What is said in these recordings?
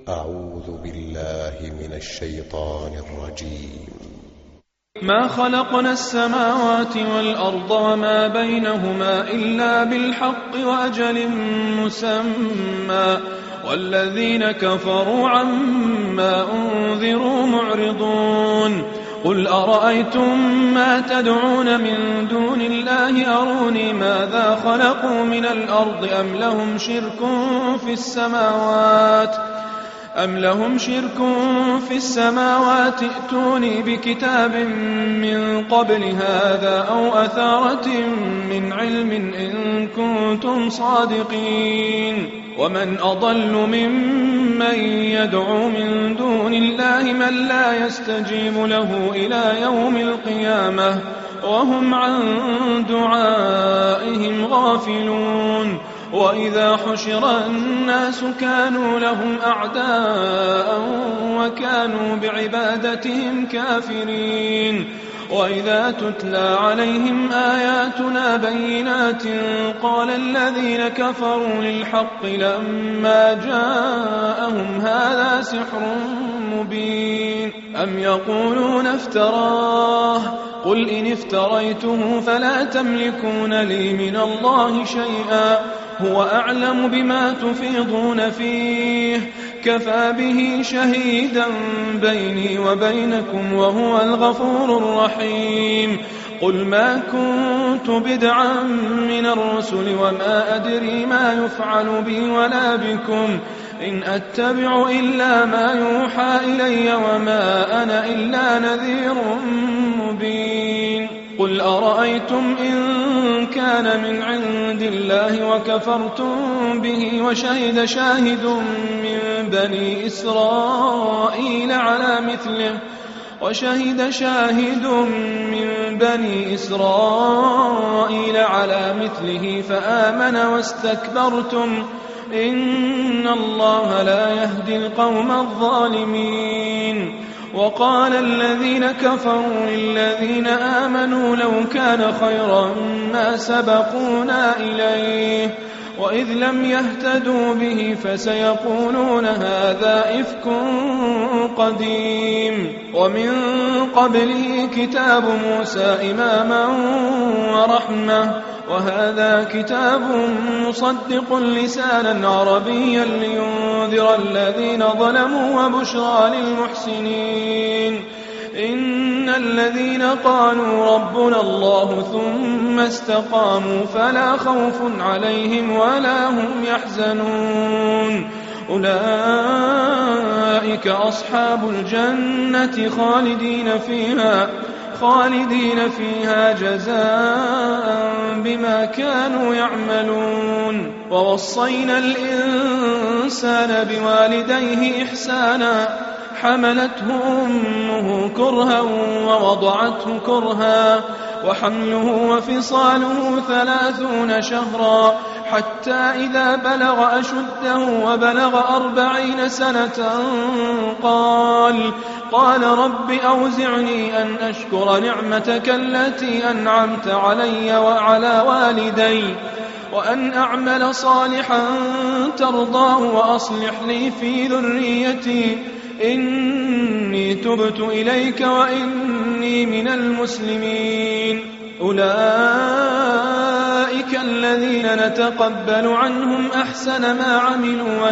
أعوذ بالله من الشيطان الرجيم. ما خلقنا السماوات والأرض وما بينهما إلا بالحق وأجل مسمى والذين كفروا عما أنذروا معرضون. قل أرأيتم ما تدعون من دون الله أروني ماذا خلقوا من الأرض أم لهم شرك في السماوات ائتوني بكتاب من قبل هذا أو أثارة من علم إن كنتم صادقين. ومن أضل ممن يدعو من دون الله من لا يستجيب له إلى يوم القيامة وهم عن دعائهم غافلون. وإذا حشر الناس كانوا لهم أعداء وكانوا بعبادتهم كافرين. وإذا تتلى عليهم آياتنا بينات قال الذين كفروا للحق لما جاءهم هذا سحر مبين أم يقولون افتراه قل إن افتريته فلا تملكون لي من الله شيئا هو أعلم بما تفيضون فيه كفى به شهيدا بيني وبينكم وهو الغفور الرحيم. قل ما كنت بدعا من الرسل وما أدري ما يفعل بي ولا بكم إن أتبع إلا ما يوحى إلي وما أنا إلا نذير مبين. قل أرأيتم إن كان من عند الله وكفرتم به وشهد شاهد من بني إسرائيل على مثله فآمن واستكبرتم إن الله لا يهدي القوم الظالمين. وقال الذين كفروا للذين آمنوا لو كان خيرا ما سبقونا إليه وإذ لم يهتدوا به فسيقولون هذا إفك قديم. ومن قبله كتاب موسى إماما ورحمة وهذا كتاب مصدق لسانا عربيا لينذر الذين ظلموا وبشرى للمحسنين. إن الذين قالوا ربنا الله ثم استقاموا فلا خوف عليهم ولا هم يحزنون أولئك أصحاب الجنة خالدين فيها جزاء بما كانوا يعملون. ووصينا الإنسان بوالديه إحسانا حملته أمه كرها ووضعته كرها وحمله وفصاله 30 شهرا حتى إذا بلغ أشده وبلغ 40 سنة قال رب أوزعني أن أشكر نعمتك التي أنعمت علي وعلى والدي وأن أعمل صالحا ترضاه وأصلح لي في ذريتي إني تبت إليك وإني من المسلمين. أولئك الذين نتقبل عنهم أحسن ما عملوا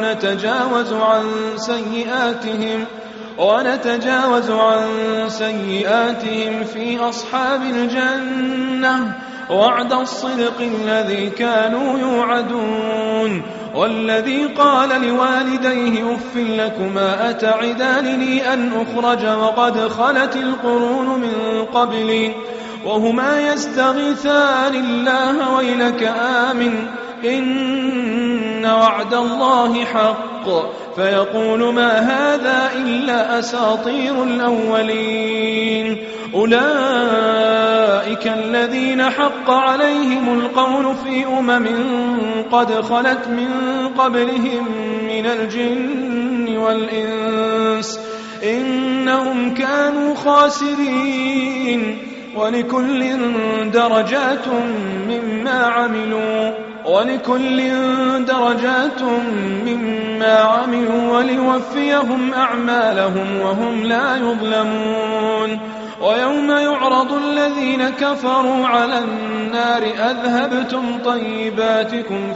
ونتجاوز عن سيئاتهم في أصحاب الجنة وعد الصدق الذي كانوا يوعدون. والذي قال لوالديه أف لكما أتعدانني أن أخرج وقد خلت القرون من قبلي وهما يستغيثان الله ويلك آمن إن وعد الله حق فيقول ما هذا إلا أساطير الأولين. أولئك الذين حق عليهم القول في قد خلت من قبلهم من الجن والإنس إنهم كانوا خاسرين. ولكل درجات مما عملوا وليوفيهم أعمالهم وهم لا يظلمون. ويوم يعرض الذين كفروا على النار أذهبتم طيباتكم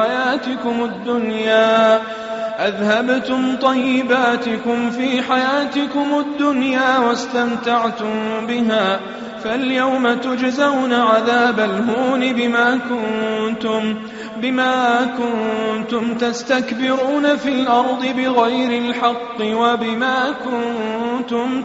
في حياتكم الدنيا واستمتعتم بها، فاليوم تجزون عذاب الهون بما كنتم تستكبرون في الأرض بغير الحق وبما كنتم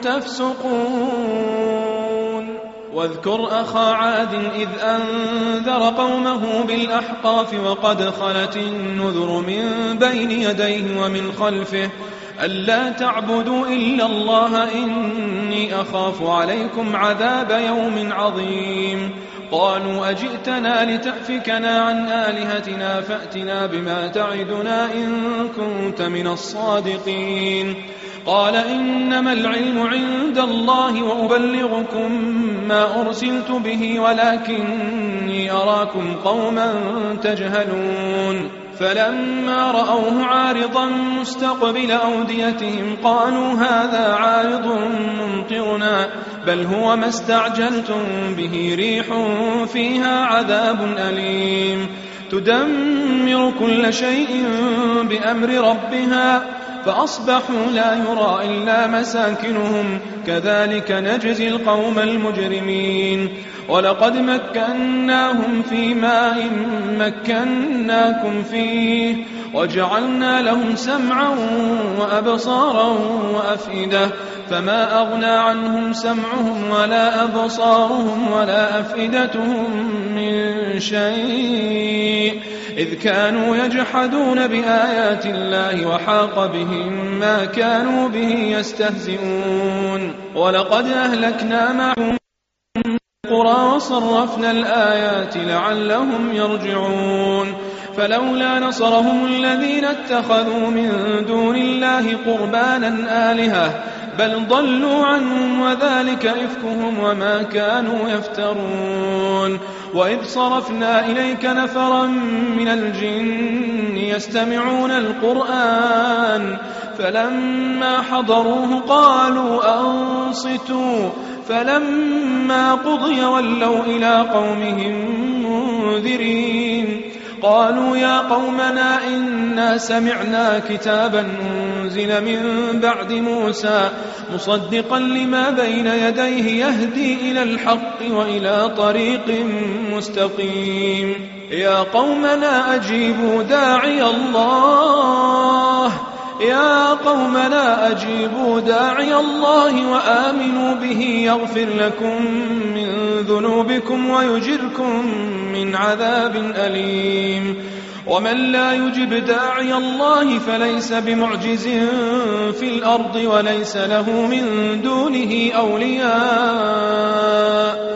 تفسقون. واذكر أخا عاد إذ أنذر قومه بالأحقاف وقد خلت النذر من بين يديه ومن خلفه ألا تعبدوا إلا الله إني أخاف عليكم عذاب يوم عظيم. قالوا أجئتنا لتأفكنا عن آلهتنا فأتنا بما تعدنا إن كنت من الصادقين. قال إنما العلم عند الله وأبلغكم ما أرسلت به ولكني أراكم قوما تجهلون. فلما رأوه عارضا مستقبل أوديتهم قالوا هذا عارض ممطرنا بل هو ما استعجلتم به ريح فيها عذاب أليم تدمر كل شيء بأمر ربها فأصبحوا لا يرى إلا مساكنهم كذلك نجزي القوم المجرمين. ولقد مكناهم في ماء مكناكم فيه وجعلنا لهم سمعا وأبصارا وأفئدة فما أغنى عنهم سمعهم ولا أبصارهم ولا أفئدتهم من شيء إذ كانوا يجحدون بآيات الله وحاق بهم ما كانوا به يستهزئون. ولقد أهلكنا معهم القرى وصرفنا الآيات لعلهم يرجعون. فلولا نصرهم الذين اتخذوا من دون الله قربانا آلهة بل ضلوا عنهم وذلك إفكهم وما كانوا يفترون. وإذ صرفنا إليك نفرا من الجن يستمعون القرآن فلما حضروه قالوا أنصتوا فلما قضي ولوا إلى قومهم منذرين. قالوا يا قومنا إنا سمعنا كتابا أنزل من بعد موسى مصدقا لما بين يديه يهدي إلى الحق وإلى طريق مستقيم. يا قومنا أجيبوا داعي الله وآمنوا به يغفر لكم من ذنوبكم ويجركم من عذاب أليم. ومن لا يجب داعي الله فليس بمعجز في الأرض وليس له من دونه أولياء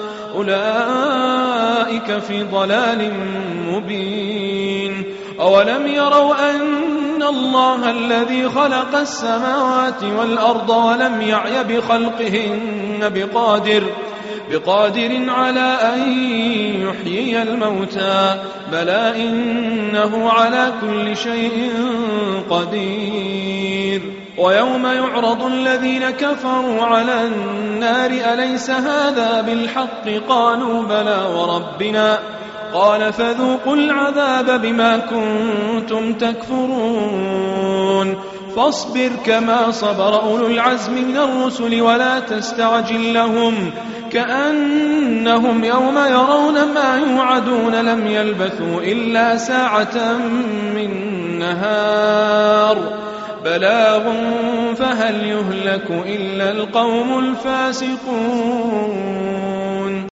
أولئك في ضلال مبين. أولم يروا أن الله الذي خلق السماوات والأرض ولم يعي بخلقهن بقادر على أن يحيي الموتى بلى إنه على كل شيء قدير. ويوم يعرض الذين كفروا على النار أليس هذا بالحق قالوا بلى وربنا قال فذوقوا العذاب بما كنتم تكفرون. فاصبر كما صبر أولو العزم من الرسل ولا تستعجل لهم كأنهم يوم يرون ما يوعدون لم يلبثوا إلا ساعة من نهار بلاغ فهل يهلك إلا القوم الفاسقون.